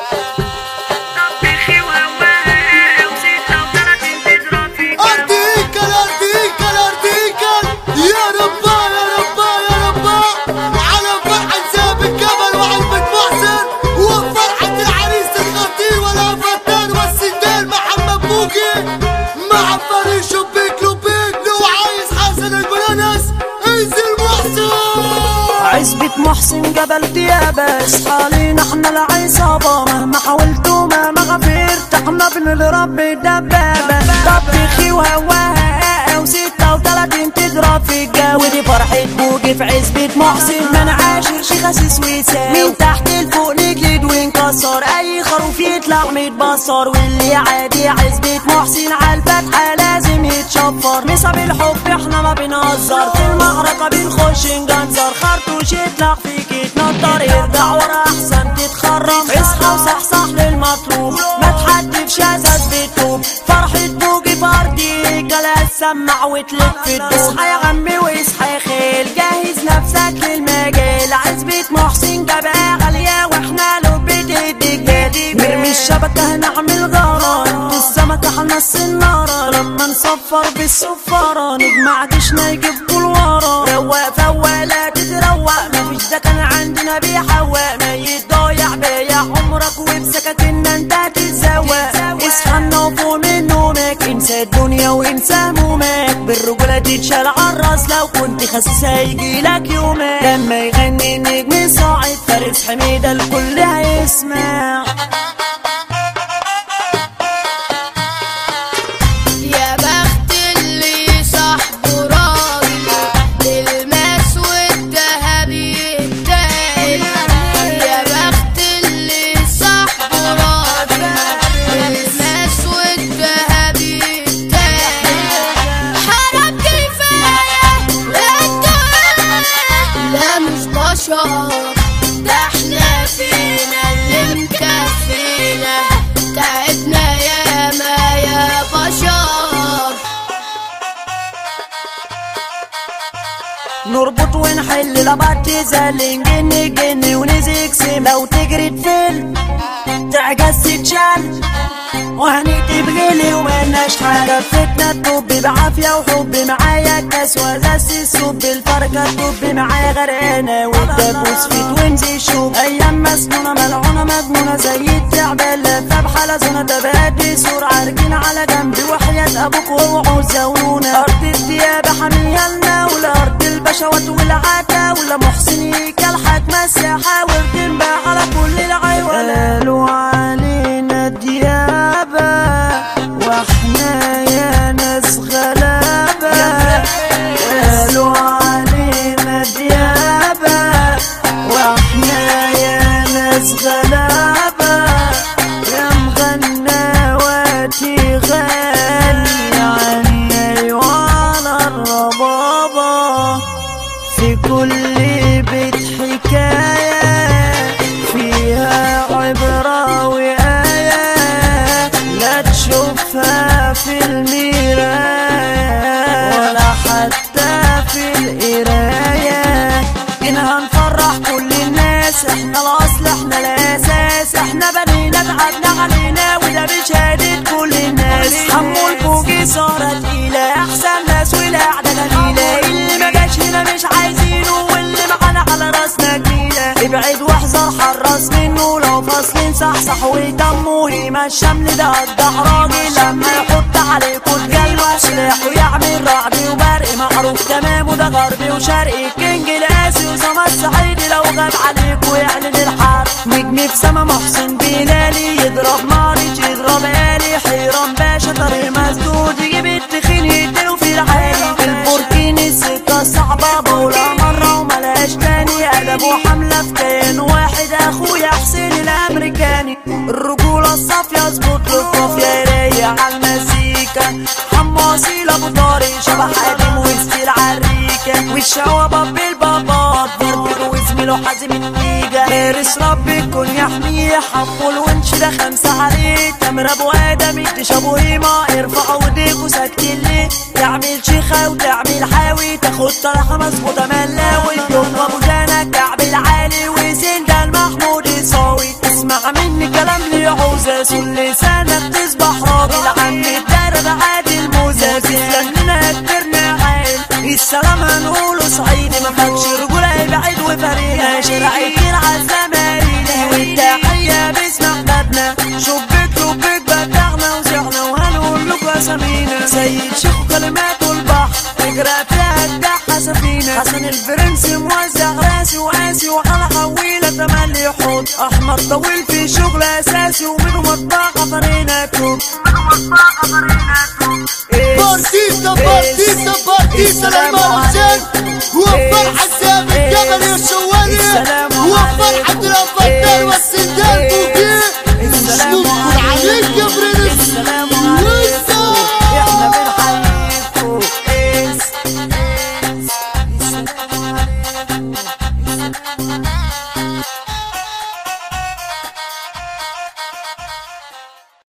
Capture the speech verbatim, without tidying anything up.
عزبة محسن جبل ديابة اصحالينا احنا العصابة، مهما حاولت ومهما غفرت احنا بنضرب بالدبابة. طبخي وهواها وستة وتلاتين تضرب في الجو، دي فرحة بوجي في عزبة محسن، من عاشر شي خسيس ويساوي من تحت لفوق نجلد ونكسر اي خروف يطلع متبصر، واللي عادي عزبة محسن عالفتحة لازم يتشفر. نصاب الحب احنا ما بنهزر، في المعركة بنخش نجنزر، خرطوش يطلع فيك يتنطر، يرجع ورا احسن تتخرم. اصحى وصحصح للمطلوب، ما تحدفش ازاز بتوب، فرحة بوجي فردي جلاس سمع وتلف في الدوب. اصحى يا عمي واصحى يا خيل، جهز نفسك للمجال، عزبة محسن جبهة غالية واحنا له بتديك بادي. نرمي الشبكة نعمل غارة، السمكة هنص النارة، لما نصفر بالصفارة نجمع دشنا يجيب الورا. رواق فواق لا تتروق، مفيش ده كان عندنا بيحوق، ما يتضايع بيع عمرك وبسكاكيننا انت تتزوق. اصحى نوفو من نومك، انسى الدنيا وانسى همومك، بالرجولة تتشال عالراس، لو كنت خسيس هيجيلك يومك. لما يغني النجم صاعد فارس حميدة الكل هيسمع. ده احنا فينا اللي مكفينا، تعبنا ياما يا بشر. نربط ونحل لبعض تزل، نجن جن ونزيك سم، لو تجري تفل تعجز تتشال، وهنكتب غلي ومالناش حاجة. فتنا تطب بعافية وحب معايا كاس وزاز السب، الفرقة تطب معايا غرقانة والدبوس في توينزي شوب. أيام مسنونة ملعونة مجنونة زي التعبان، لفة بحالة زونة تبادي سور، عارجين على جنبي وحياة أبوك واوعوا زورونا. أرض الديابة حامية لنا، ولا أرض البشوات والعتا، ولا محسن يكلحك مساحة وبتنباع على كل العيوة. قالوا علينا ديابة واحنا يا ناس غلابة، قالوا علينا ديابة واحنا يا ناس غلابة. يا مغنواتي غني عني وعلى الربابة، في كل بيت حكاية فيها عبرة وآية، لا تشوفها في المراية ولا حتى في القراية. إنها نفرح كل الناس، احنا الأصل احنا الأساس، احنا بنينا تعبنا علينا وده بشهادة كل الناس. حمو البوجي صارت تقيلة، أحسن ناس والقعدة جميلة، اللي ما جاش هنا مش عايزينه، واللي معانا على راسنا جميلة. ابعد واحذر حراس منه، لو فاصلين صحصح ويدمه، يما الشمل ده قدح راجل، لما يحط عليكوا تجلوا سلاح ويعمل رعب وبرق معروف تمام، وده غربي وشرقي الكينج القاسي وسما الصعيدي، لو غاب عليكوا يعلن الحرب. نجم في سما محسن بلالي، يضرب ماريج يضرب آلي، حيران باشا طريق مسدود، يجيب التخين يقتلوا في العالي. البوركيني السكة صعبة بولا مرة وملهاش تاني، قلبوا حملة في كيان واحد اخويا حسين الامريكاني. الرجولة الصافية اظبط للطافية رايق عالمزيكا، حماصيل ابو طارق شبه حاتم وسط العريكة، والشوابة بالبابات ضرب وزميله حازم النيجا. فارس ربي يكون يحميه، حمو الونش ده خمسة عليه، تامر ابو ادم يكتش ابو هيما، ارفعوا ايديكوا ساكتين ليه، تعمل شيخة وتعمل حاوي، تاخد طرحة مظبوطة ملاوي، يوم ابو زانك كعب العالي وسند المحمود يساوي. اسمع مني الكلام ليه عوزة سل لسانك تصبح راجل عم الدرب عادي الموزة تسلم لنا كبرنا عيل السلام هنقوله صعيدي ما فاكش رجولة يبعد وفريقة شرعي كتير عالزماريني والتحية باسم احبابنا شبك لبك بدغنا وزعنا وهنقول لكم اسامينا سيد شيخ كلماته البحر اجرى فيها الدحة سفينة حسن الفرنسي موزع راسي وقاسي وعلى حويلة تملي حوض احمد طويل في شغل اساسي ومنه مطبخة فريناتو بارتيستا بارتيستا بارتيستا للمان حسين وفرحة سامي الجبل الشوالي وفرحة الأفضل والسندال